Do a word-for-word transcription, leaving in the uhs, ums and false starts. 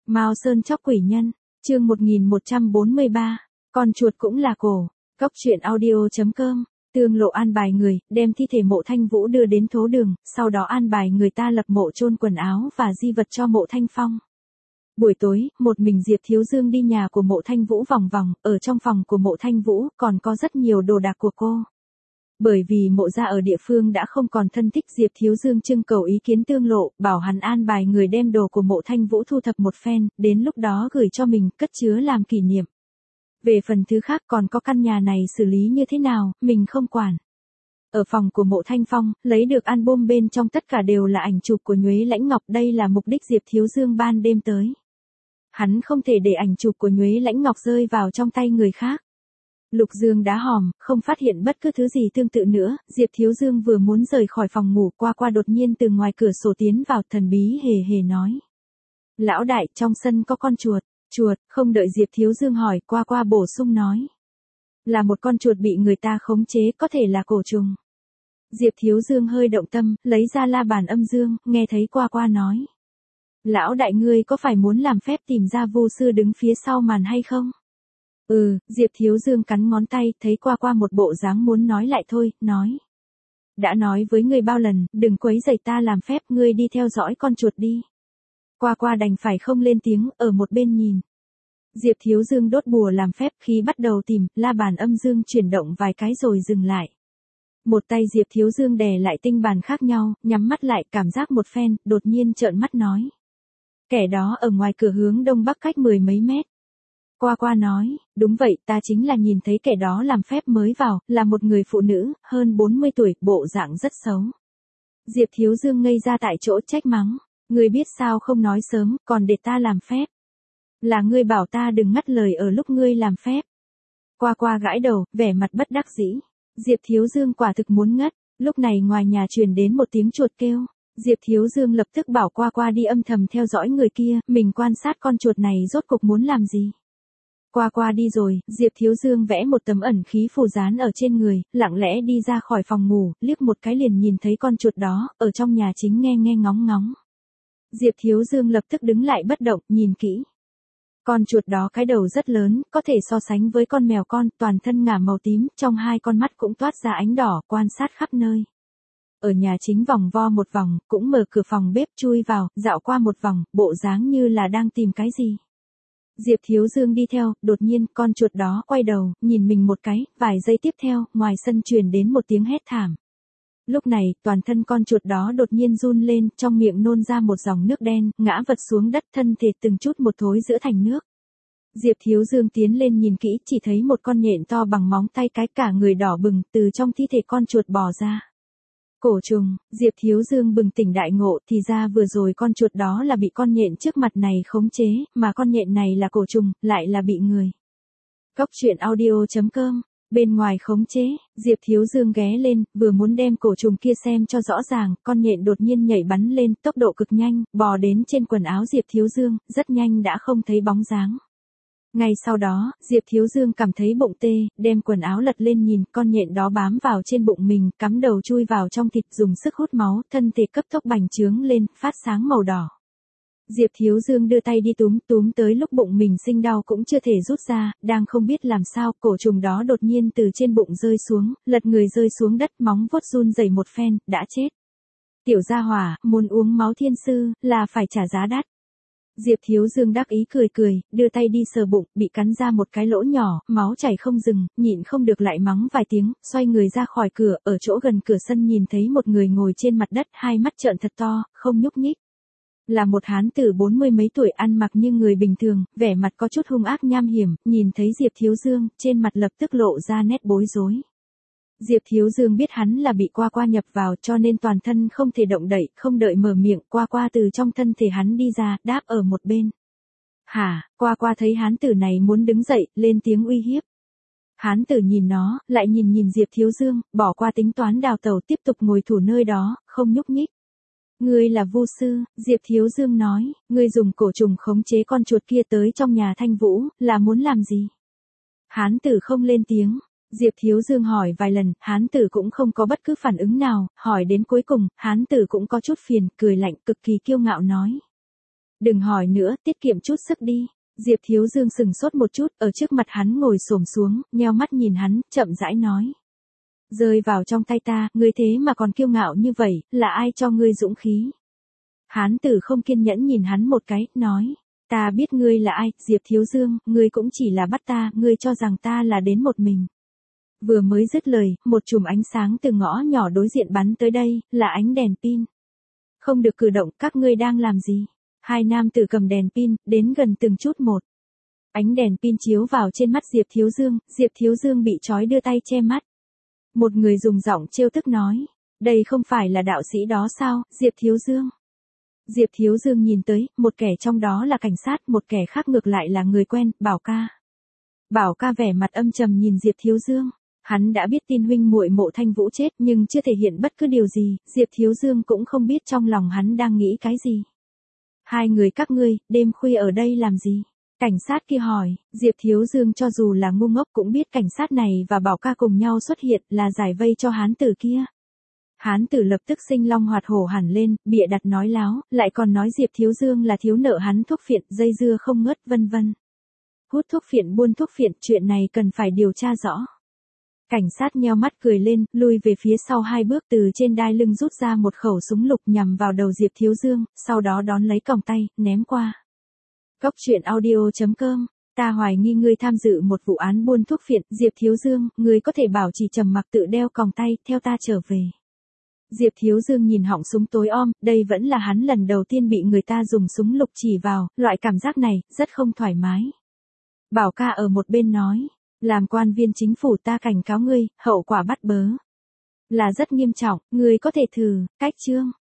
Mao Sơn chóc quỷ nhân, chương một nghìn một trăm bốn mươi ba, con chuột cũng là cổ, cốc truyện audio chấm com, Tương Lộ an bài người, đem thi thể Mộ Thanh Vũ đưa đến thố đường, sau đó an bài người ta lập mộ chôn quần áo và di vật cho Mộ Thanh Phong. Buổi tối, một mình Diệp Thiếu Dương đi nhà của Mộ Thanh Vũ vòng vòng, ở trong phòng của Mộ Thanh Vũ còn có rất nhiều đồ đạc của cô. Bởi vì Mộ gia ở địa phương đã không còn thân thích, Diệp Thiếu Dương trưng cầu ý kiến Tương Lộ, bảo hắn an bài người đem đồ của Mộ Thanh Vũ thu thập một phen, đến lúc đó gửi cho mình cất chứa làm kỷ niệm. Về phần thứ khác còn có căn nhà này xử lý như thế nào, mình không quản. Ở phòng của Mộ Thanh Phong, lấy được album bên trong tất cả đều là ảnh chụp của Nhuế Lãnh Ngọc, đây là mục đích Diệp Thiếu Dương ban đêm tới. Hắn không thể để ảnh chụp của Nhuế Lãnh Ngọc rơi vào trong tay người khác. Lục Dương đá hòm, không phát hiện bất cứ thứ gì tương tự nữa, Diệp Thiếu Dương vừa muốn rời khỏi phòng ngủ, qua qua đột nhiên từ ngoài cửa sổ tiến vào, thần bí hề hề nói. Lão đại, trong sân có con chuột. Chuột, không đợi Diệp Thiếu Dương hỏi, qua qua bổ sung nói. Là một con chuột bị người ta khống chế, có thể là cổ trùng. Diệp Thiếu Dương hơi động tâm, lấy ra la bàn âm dương, nghe thấy qua qua nói. Lão đại ngươi có phải muốn làm phép tìm ra vu sư đứng phía sau màn hay không? Ừ, Diệp Thiếu Dương cắn ngón tay, thấy qua qua một bộ dáng muốn nói lại thôi, nói. Đã nói với ngươi bao lần, đừng quấy rầy ta làm phép, ngươi đi theo dõi con chuột đi. Qua qua đành phải không lên tiếng, ở một bên nhìn. Diệp Thiếu Dương đốt bùa làm phép, khi bắt đầu tìm, la bàn âm dương chuyển động vài cái rồi dừng lại. Một tay Diệp Thiếu Dương đè lại tinh bàn khác nhau, nhắm mắt lại, cảm giác một phen, đột nhiên trợn mắt nói. Kẻ đó ở ngoài cửa hướng đông bắc cách mười mấy mét. Qua qua nói, đúng vậy, ta chính là nhìn thấy kẻ đó làm phép mới vào, là một người phụ nữ, hơn bốn mươi tuổi, bộ dạng rất xấu. Diệp Thiếu Dương ngây ra tại chỗ trách mắng. Ngươi biết sao không nói sớm, còn để ta làm phép. Là ngươi bảo ta đừng ngắt lời ở lúc ngươi làm phép. Qua qua gãi đầu, vẻ mặt bất đắc dĩ. Diệp Thiếu Dương quả thực muốn ngất, lúc này ngoài nhà truyền đến một tiếng chuột kêu. Diệp Thiếu Dương lập tức bảo qua qua đi âm thầm theo dõi người kia, mình quan sát con chuột này rốt cục muốn làm gì. Qua qua đi rồi, Diệp Thiếu Dương vẽ một tấm ẩn khí phù dán ở trên người, lặng lẽ đi ra khỏi phòng ngủ, liếc một cái liền nhìn thấy con chuột đó, ở trong nhà chính nghe nghe ngóng ngóng. Diệp Thiếu Dương lập tức đứng lại bất động, nhìn kỹ. Con chuột đó cái đầu rất lớn, có thể so sánh với con mèo con, toàn thân ngả màu tím, trong hai con mắt cũng toát ra ánh đỏ, quan sát khắp nơi. Ở nhà chính vòng vo một vòng, cũng mở cửa phòng bếp chui vào, dạo qua một vòng, bộ dáng như là đang tìm cái gì. Diệp Thiếu Dương đi theo, đột nhiên con chuột đó quay đầu, nhìn mình một cái, vài giây tiếp theo, ngoài sân truyền đến một tiếng hét thảm. Lúc này, toàn thân con chuột đó đột nhiên run lên, trong miệng nôn ra một dòng nước đen, ngã vật xuống đất, thân thể từng chút một thối giữa thành nước. Diệp Thiếu Dương tiến lên nhìn kỹ, chỉ thấy một con nhện to bằng móng tay cái, cả người đỏ bừng, từ trong thi thể con chuột bò ra. Cổ trùng, Diệp Thiếu Dương bừng tỉnh đại ngộ, thì ra vừa rồi con chuột đó là bị con nhện trước mặt này khống chế, mà con nhện này là cổ trùng, lại là bị người. Cốc truyện audio chấm com. Bên ngoài khống chế, Diệp Thiếu Dương ghé lên, vừa muốn đem cổ trùng kia xem cho rõ ràng, con nhện đột nhiên nhảy bắn lên, tốc độ cực nhanh, bò đến trên quần áo Diệp Thiếu Dương, rất nhanh đã không thấy bóng dáng. Ngay sau đó, Diệp Thiếu Dương cảm thấy bụng tê, đem quần áo lật lên nhìn, con nhện đó bám vào trên bụng mình, cắm đầu chui vào trong thịt, dùng sức hút máu, thân thể cấp tốc bành trướng lên, phát sáng màu đỏ. Diệp Thiếu Dương đưa tay đi túm, túm tới lúc bụng mình sinh đau cũng chưa thể rút ra, đang không biết làm sao, cổ trùng đó đột nhiên từ trên bụng rơi xuống, lật người rơi xuống đất, móng vuốt run rẩy một phen, đã chết. Tiểu gia hỏa, muốn uống máu thiên sư, là phải trả giá đắt. Diệp Thiếu Dương đắc ý cười cười, đưa tay đi sờ bụng, bị cắn ra một cái lỗ nhỏ, máu chảy không dừng, nhịn không được lại mắng vài tiếng, xoay người ra khỏi cửa, ở chỗ gần cửa sân nhìn thấy một người ngồi trên mặt đất, hai mắt trợn thật to, không nhúc nhích. Là một hán tử bốn mươi mấy tuổi, ăn mặc như người bình thường, vẻ mặt có chút hung ác nham hiểm, nhìn thấy Diệp Thiếu Dương, trên mặt lập tức lộ ra nét bối rối. Diệp Thiếu Dương biết hắn là bị qua qua nhập vào, cho nên toàn thân không thể động đậy, không đợi mở miệng, qua qua từ trong thân thể hắn đi ra, đáp ở một bên. Hả, qua qua thấy hán tử này muốn đứng dậy, lên tiếng uy hiếp. Hán tử nhìn nó, lại nhìn nhìn Diệp Thiếu Dương, bỏ qua tính toán đào tẩu, tiếp tục ngồi thủ nơi đó, không nhúc nhích. Ngươi là vu sư, Diệp Thiếu Dương nói, ngươi dùng cổ trùng khống chế con chuột kia tới trong nhà Thanh Vũ, là muốn làm gì? Hán tử không lên tiếng. Diệp Thiếu Dương hỏi vài lần, hán tử cũng không có bất cứ phản ứng nào, hỏi đến cuối cùng, hán tử cũng có chút phiền, cười lạnh, cực kỳ kiêu ngạo nói. Đừng hỏi nữa, tiết kiệm chút sức đi. Diệp Thiếu Dương sừng sốt một chút, ở trước mặt hắn ngồi xổm xuống, nheo mắt nhìn hắn, chậm rãi nói. Rơi vào trong tay ta, ngươi thế mà còn kiêu ngạo như vậy, là ai cho ngươi dũng khí? Hán tử không kiên nhẫn nhìn hắn một cái, nói. Ta biết ngươi là ai, Diệp Thiếu Dương, ngươi cũng chỉ là bắt ta, ngươi cho rằng ta là đến một mình. Vừa mới dứt lời, một chùm ánh sáng từ ngõ nhỏ đối diện bắn tới đây, là ánh đèn pin. Không được cử động, các ngươi đang làm gì? Hai nam tử cầm đèn pin, đến gần từng chút một. Ánh đèn pin chiếu vào trên mắt Diệp Thiếu Dương, Diệp Thiếu Dương bị trói đưa tay che mắt. Một người dùng giọng trêu tức nói, đây không phải là đạo sĩ đó sao, Diệp Thiếu Dương. Diệp Thiếu Dương nhìn tới, một kẻ trong đó là cảnh sát, một kẻ khác ngược lại là người quen, Bảo Ca. Bảo Ca vẻ mặt âm trầm nhìn Diệp Thiếu Dương. Hắn đã biết tin huynh muội Mộ Thanh Vũ chết nhưng chưa thể hiện bất cứ điều gì, Diệp Thiếu Dương cũng không biết trong lòng hắn đang nghĩ cái gì. Hai người các ngươi, đêm khuya ở đây làm gì? Cảnh sát kia hỏi, Diệp Thiếu Dương cho dù là ngu ngốc cũng biết cảnh sát này và Bảo Ca cùng nhau xuất hiện là giải vây cho hán tử kia. Hán tử lập tức sinh long hoạt hổ hẳn lên, bịa đặt nói láo, lại còn nói Diệp Thiếu Dương là thiếu nợ hắn thuốc phiện, dây dưa không ngớt vân vân. Hút thuốc phiện buôn thuốc phiện, chuyện này cần phải điều tra rõ. Cảnh sát nheo mắt cười lên, lui về phía sau hai bước từ trên đai lưng rút ra một khẩu súng lục nhằm vào đầu Diệp Thiếu Dương, sau đó đón lấy còng tay, ném qua. Cốc truyện audio chấm com, ta hoài nghi ngươi tham dự một vụ án buôn thuốc phiện, Diệp Thiếu Dương, ngươi có thể bảo trì trầm mặc tự đeo còng tay, theo ta trở về. Diệp Thiếu Dương nhìn họng súng tối om, đây vẫn là hắn lần đầu tiên bị người ta dùng súng lục chỉ vào, loại cảm giác này, rất không thoải mái. Bảo Ca ở một bên nói, làm quan viên chính phủ ta cảnh cáo ngươi, hậu quả bắt bớ. Là rất nghiêm trọng, ngươi có thể thử, cách chương.